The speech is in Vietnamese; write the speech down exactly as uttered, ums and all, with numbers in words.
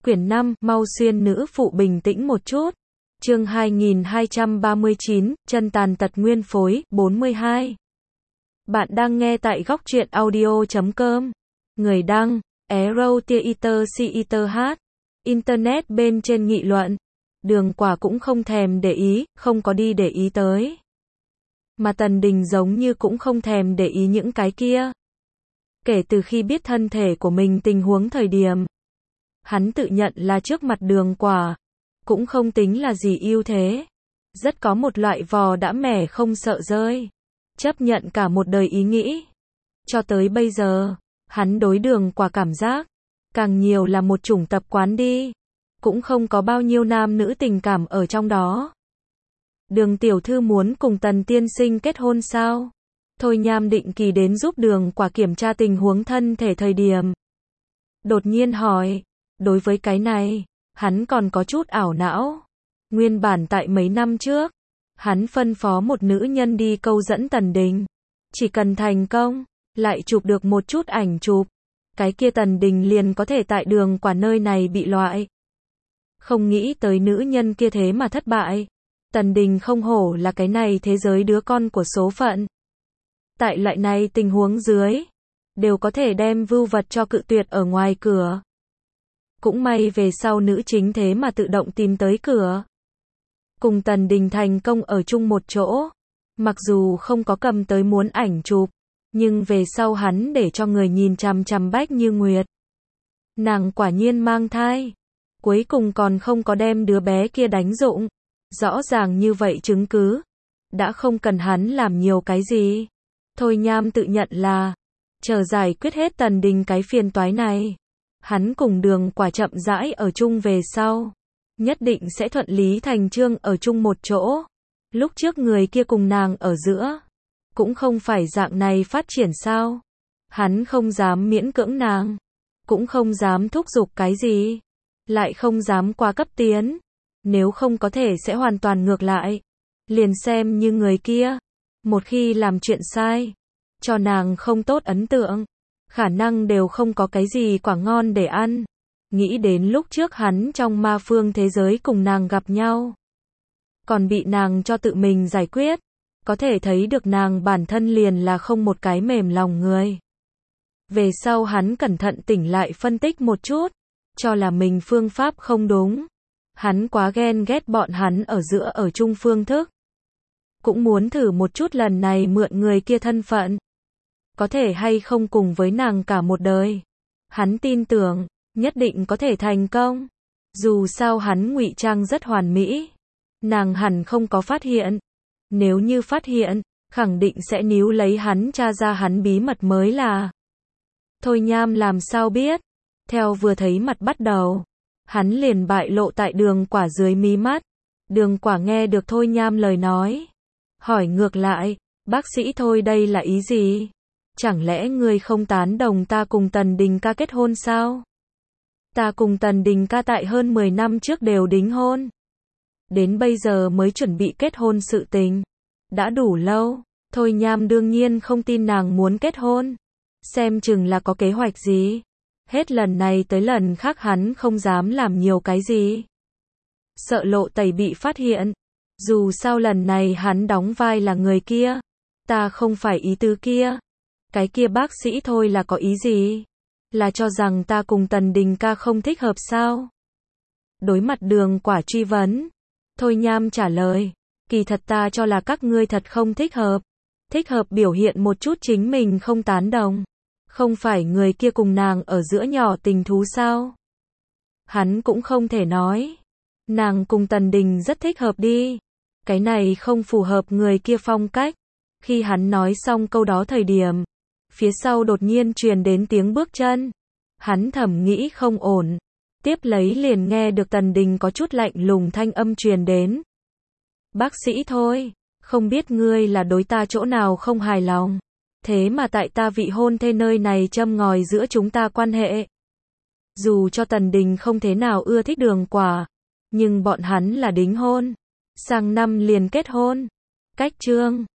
Quyển năm, mau xuyên nữ phụ bình tĩnh một chút. Chương hai nghìn hai trăm ba mươi chín, chân tàn tật nguyên phối, bốn mươi hai. Bạn đang nghe tại góc truyện audio chấm com. Người đăng, Arrow Theater Theater H. Internet bên trên nghị luận. Đường Quả cũng không thèm để ý, không có đi để ý tới. Mà Tần Đình giống như cũng không thèm để ý những cái kia. Kể từ khi biết thân thể của mình tình huống thời điểm, hắn tự nhận là trước mặt Đường Quả, cũng không tính là gì ưu thế. Rất có một loại vò đã mẻ không sợ rơi. Chấp nhận cả một đời ý nghĩ. Cho tới bây giờ, hắn đối Đường Quả cảm giác, càng nhiều là một chủng tập quán đi. Cũng không có bao nhiêu nam nữ tình cảm ở trong đó. Đường tiểu thư muốn cùng Tần tiên sinh kết hôn sao? Thôi Nham định kỳ đến giúp Đường Quả kiểm tra tình huống thân thể thời điểm. Đột nhiên hỏi, đối với cái này, hắn còn có chút ảo não. Nguyên bản tại mấy năm trước, hắn phân phó một nữ nhân đi câu dẫn Tần Đình. Chỉ cần thành công, lại chụp được một chút ảnh chụp, cái kia Tần Đình liền có thể tại Đường Quả nơi này bị loại. Không nghĩ tới nữ nhân kia thế mà thất bại. Tần Đình không hổ là cái này thế giới đứa con của số phận. Tại loại này tình huống dưới, đều có thể đem vưu vật cho cự tuyệt ở ngoài cửa. Cũng may về sau nữ chính thế mà tự động tìm tới cửa. Cùng Tần Đình thành công ở chung một chỗ. Mặc dù không có cầm tới muốn ảnh chụp, nhưng về sau hắn để cho người nhìn chằm chằm Bách Như Nguyệt. Nàng quả nhiên mang thai. Cuối cùng còn không có đem đứa bé kia đánh rụng. Rõ ràng như vậy chứng cứ. Đã không cần hắn làm nhiều cái gì. Thôi Nham tự nhận là, chờ giải quyết hết Tần Đình cái phiền toái này. Hắn cùng Đường Quả chậm rãi ở chung về sau. Nhất định sẽ thuận lý thành chương ở chung một chỗ. Lúc trước người kia cùng nàng ở giữa. Cũng không phải dạng này phát triển sao. Hắn không dám miễn cưỡng nàng. Cũng không dám thúc giục cái gì. Lại không dám quá cấp tiến. Nếu không có thể sẽ hoàn toàn ngược lại. Liền xem như người kia. Một khi làm chuyện sai, cho nàng không tốt ấn tượng, khả năng đều không có cái gì quả ngon để ăn. Nghĩ đến lúc trước hắn trong ma phương thế giới cùng nàng gặp nhau, còn bị nàng cho tự mình giải quyết, có thể thấy được nàng bản thân liền là không một cái mềm lòng người. Về sau hắn cẩn thận tỉnh lại phân tích một chút, cho là mình phương pháp không đúng. Hắn quá ghen ghét bọn hắn ở giữa ở chung phương thức. Cũng muốn thử một chút lần này mượn người kia thân phận. Có thể hay không cùng với nàng cả một đời. Hắn tin tưởng, nhất định có thể thành công. Dù sao hắn ngụy trang rất hoàn mỹ. Nàng hẳn không có phát hiện. Nếu như phát hiện, khẳng định sẽ níu lấy hắn tra ra hắn bí mật mới là. Thôi Nham làm sao biết. Theo vừa thấy mặt bắt đầu, hắn liền bại lộ tại Đường Quả dưới mí mắt. Đường Quả nghe được Thôi Nham lời nói. Hỏi ngược lại, bác sĩ Thôi đây là ý gì? Chẳng lẽ ngươi không tán đồng ta cùng Tần Đình ca kết hôn sao? Ta cùng Tần Đình ca tại hơn mười năm trước đều đính hôn. Đến bây giờ mới chuẩn bị kết hôn sự tình. Đã đủ lâu. Thôi Nham đương nhiên không tin nàng muốn kết hôn. Xem chừng là có kế hoạch gì. Hết lần này tới lần khác hắn không dám làm nhiều cái gì. Sợ lộ tẩy bị phát hiện. Dù sao lần này hắn đóng vai là người kia. Ta không phải ý tứ kia. Cái kia bác sĩ Thôi là có ý gì? Là cho rằng ta cùng Tần Đình ca không thích hợp sao? Đối mặt Đường Quả truy vấn. Thôi Nham trả lời. Kỳ thật ta cho là các ngươi thật không thích hợp. Thích hợp biểu hiện một chút chính mình không tán đồng. Không phải người kia cùng nàng ở giữa nhỏ tình thú sao? Hắn cũng không thể nói. Nàng cùng Tần Đình rất thích hợp đi. Cái này không phù hợp người kia phong cách. Khi hắn nói xong câu đó thời điểm, phía sau đột nhiên truyền đến tiếng bước chân. Hắn thầm nghĩ không ổn. Tiếp lấy liền nghe được Tần Đình có chút lạnh lùng thanh âm truyền đến. Bác sĩ Thôi, không biết ngươi là đối ta chỗ nào không hài lòng. Thế mà tại ta vị hôn thê nơi này châm ngòi giữa chúng ta quan hệ. Dù cho Tần Đình không thế nào ưa thích Đường Quả, nhưng bọn hắn là đính hôn. Sang năm liền kết hôn. Cách chương